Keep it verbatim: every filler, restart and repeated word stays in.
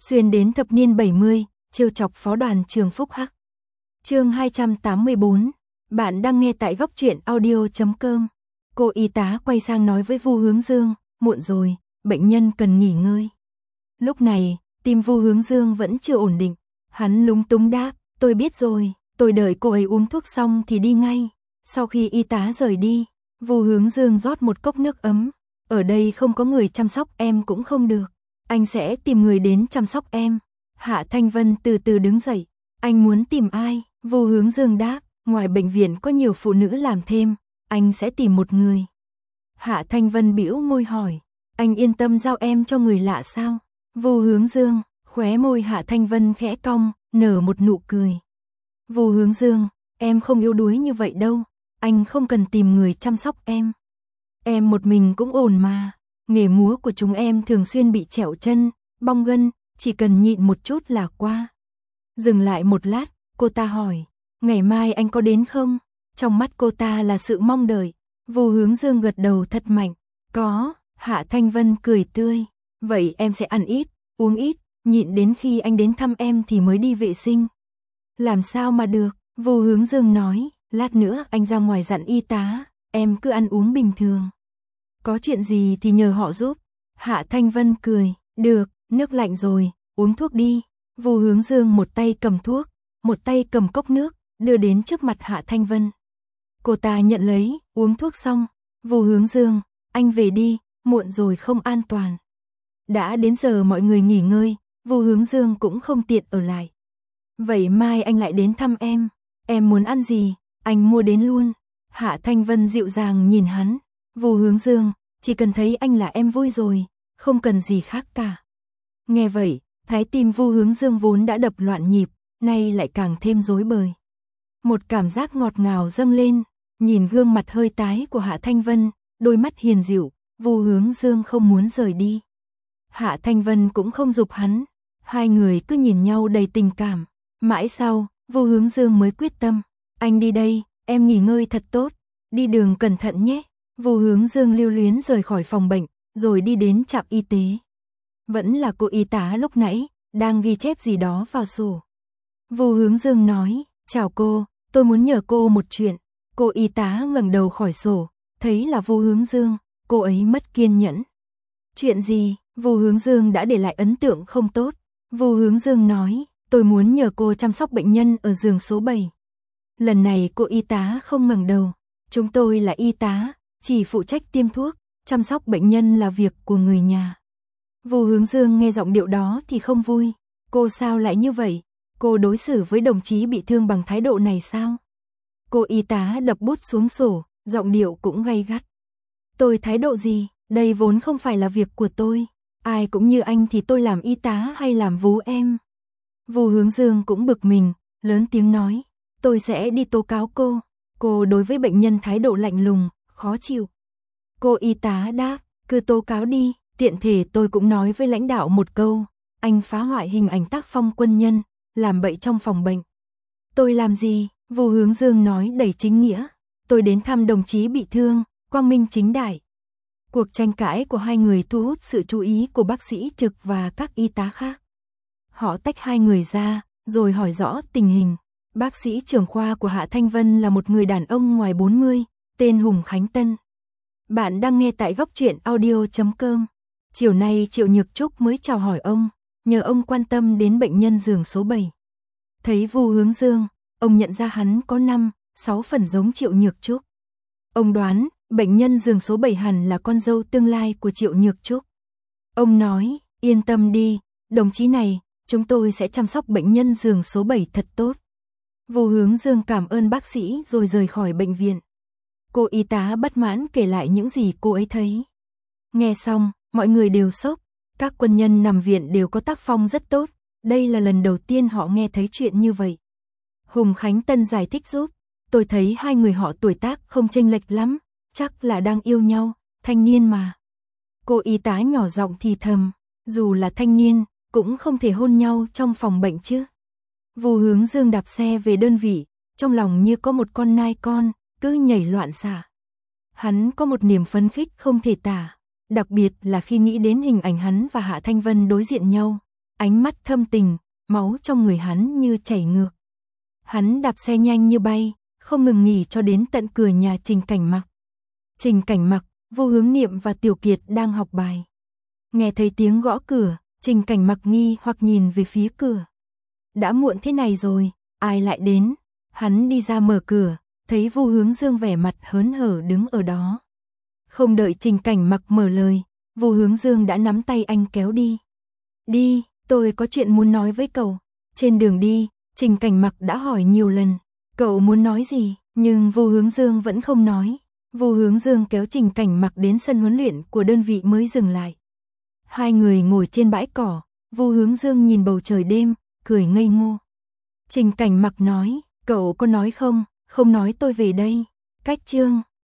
xuyên đến thập niên bảy mươi, trêu chọc phó đoàn trường Phúc Hắc. Chương hai trăm tám mươi bốn, bạn đang nghe tại góc truyện audio chấm com. Cô y tá quay sang nói với Vu Hướng Dương, muộn rồi, bệnh nhân cần nghỉ ngơi. Lúc này, tim Vu Hướng Dương vẫn chưa ổn định, hắn lúng túng đáp, tôi biết rồi, tôi đợi cô ấy uống thuốc xong thì đi ngay. Sau khi y tá rời đi, Vu Hướng Dương rót một cốc nước ấm, ở đây không có người chăm sóc em cũng không được, anh sẽ tìm người đến chăm sóc em. Hạ Thanh Vân từ từ đứng dậy, anh muốn tìm ai? Vu Hướng Dương đáp, ngoài bệnh viện có nhiều phụ nữ làm thêm, anh sẽ tìm một người. Hạ Thanh Vân bĩu môi hỏi, anh yên tâm giao em cho người lạ sao? Vu Hướng Dương, khóe môi Hạ Thanh Vân khẽ cong, nở một nụ cười. Vu Hướng Dương, em không yếu đuối như vậy đâu, anh không cần tìm người chăm sóc em. Em một mình cũng ổn mà, nghề múa của chúng em thường xuyên bị trẹo chân, bong gân, chỉ cần nhịn một chút là qua. Dừng lại một lát, cô ta hỏi, ngày mai anh có đến không? Trong mắt cô ta là sự mong đợi. Vu Hướng Dương gật đầu thật mạnh, có. Hạ Thanh Vân cười tươi, vậy em sẽ ăn ít, uống ít, nhịn đến khi anh đến thăm em thì mới đi vệ sinh. Làm sao mà được? Vu Hướng Dương nói, lát nữa anh ra ngoài dặn y tá, em cứ ăn uống bình thường. Có chuyện gì thì nhờ họ giúp. Hạ Thanh Vân cười, được, nước lạnh rồi, uống thuốc đi. Vu Hướng Dương một tay cầm thuốc, một tay cầm cốc nước, đưa đến trước mặt Hạ Thanh Vân. Cô ta nhận lấy, uống thuốc xong. Vu Hướng Dương, anh về đi, muộn rồi không an toàn. Đã đến giờ mọi người nghỉ ngơi, Vu Hướng Dương cũng không tiện ở lại. Vậy mai anh lại đến thăm em, em muốn ăn gì, anh mua đến luôn. Hạ Thanh Vân dịu dàng nhìn hắn, Vu Hướng Dương, chỉ cần thấy anh là em vui rồi, không cần gì khác cả. Nghe vậy, trái tim Vu Hướng Dương vốn đã đập loạn nhịp, nay lại càng thêm rối bời. Một cảm giác ngọt ngào dâng lên, nhìn gương mặt hơi tái của Hạ Thanh Vân, đôi mắt hiền dịu, Vu Hướng Dương không muốn rời đi. Hạ Thanh Vân cũng không giục hắn, hai người cứ nhìn nhau đầy tình cảm. Mãi sau, Vu Hướng Dương mới quyết tâm, anh đi đây, em nghỉ ngơi thật tốt, đi đường cẩn thận nhé. Vu Hướng Dương lưu luyến rời khỏi phòng bệnh, rồi đi đến trạm y tế. Vẫn là cô y tá lúc nãy, đang ghi chép gì đó vào sổ. Vu Hướng Dương nói, chào cô, tôi muốn nhờ cô một chuyện. Cô y tá ngẩng đầu khỏi sổ, thấy là Vu Hướng Dương, cô ấy mất kiên nhẫn. Chuyện gì? Vu Hướng Dương đã để lại ấn tượng không tốt. Vu Hướng Dương nói, tôi muốn nhờ cô chăm sóc bệnh nhân ở giường số bảy. Lần này cô y tá không ngẩng đầu, chúng tôi là y tá, chỉ phụ trách tiêm thuốc, chăm sóc bệnh nhân là việc của người nhà. Vu Hướng Dương nghe giọng điệu đó thì không vui, cô sao lại như vậy? Cô đối xử với đồng chí bị thương bằng thái độ này sao? Cô y tá đập bút xuống sổ, giọng điệu cũng gay gắt. Tôi thái độ gì? Đây vốn không phải là việc của tôi. Ai cũng như anh thì tôi làm y tá hay làm vú em? Vu Hướng Dương cũng bực mình, lớn tiếng nói, tôi sẽ đi tố cáo cô. Cô đối với bệnh nhân thái độ lạnh lùng, khó chịu. Cô y tá đáp, cứ tố cáo đi, tiện thể tôi cũng nói với lãnh đạo một câu, anh phá hoại hình ảnh tác phong quân nhân, làm bậy trong phòng bệnh. Tôi làm gì? Vu Hướng Dương nói đầy chính nghĩa, tôi đến thăm đồng chí bị thương, quang minh chính đại. Cuộc tranh cãi của hai người thu hút sự chú ý của bác sĩ trực và các y tá khác. Họ tách hai người ra, rồi hỏi rõ tình hình. Bác sĩ trưởng khoa của Hạ Thanh Vân là một người đàn ông ngoài bốn mươi, tên Hùng Khánh Tân. Bạn đang nghe tại góc truyện audio chấm com. Chiều nay Triệu Nhược Trúc mới chào hỏi ông, nhờ ông quan tâm đến bệnh nhân giường số bảy. Thấy Vu Hướng Dương, ông nhận ra hắn có năm, sáu phần giống Triệu Nhược Trúc. Ông đoán, bệnh nhân giường số bảy hẳn là con dâu tương lai của Triệu Nhược Trúc. Ông nói, yên tâm đi, đồng chí này, chúng tôi sẽ chăm sóc bệnh nhân giường số bảy thật tốt. Vu Hướng Dương cảm ơn bác sĩ rồi rời khỏi bệnh viện. Cô y tá bất mãn kể lại những gì cô ấy thấy. Nghe xong, mọi người đều sốc. Các quân nhân nằm viện đều có tác phong rất tốt. Đây là lần đầu tiên họ nghe thấy chuyện như vậy. Hùng Khánh Tân giải thích giúp. Tôi thấy hai người họ tuổi tác không chênh lệch lắm. Chắc là đang yêu nhau, thanh niên mà. Cô y tá nhỏ giọng thì thầm. Dù là thanh niên, cũng không thể hôn nhau trong phòng bệnh chứ. Vu Hướng Dương đạp xe về đơn vị, trong lòng như có một con nai con, cứ nhảy loạn xạ. Hắn có một niềm phấn khích không thể tả, đặc biệt là khi nghĩ đến hình ảnh hắn và Hạ Thanh Vân đối diện nhau, ánh mắt thâm tình, máu trong người hắn như chảy ngược. Hắn đạp xe nhanh như bay, không ngừng nghỉ cho đến tận cửa nhà Trình Cảnh Mặc. Trình Cảnh Mặc, Vô Hướng Niệm và Tiểu Kiệt đang học bài. Nghe thấy tiếng gõ cửa, Trình Cảnh Mặc nghi hoặc nhìn về phía cửa. Đã muộn thế này rồi, ai lại đến? Hắn đi ra mở cửa, thấy Vu Hướng Dương vẻ mặt hớn hở đứng ở đó. Không đợi Trình Cảnh Mặc mở lời, Vu Hướng Dương đã nắm tay anh kéo đi. Đi, tôi có chuyện muốn nói với cậu. Trên đường đi, Trình Cảnh Mặc đã hỏi nhiều lần, cậu muốn nói gì, nhưng Vu Hướng Dương vẫn không nói. Vu Hướng Dương kéo Trình Cảnh Mặc đến sân huấn luyện của đơn vị mới dừng lại. Hai người ngồi trên bãi cỏ, Vu Hướng Dương nhìn bầu trời đêm, cười ngây ngô. Trình Cảnh Mặc nói, cậu có nói không, không nói tôi về đây. Cách chương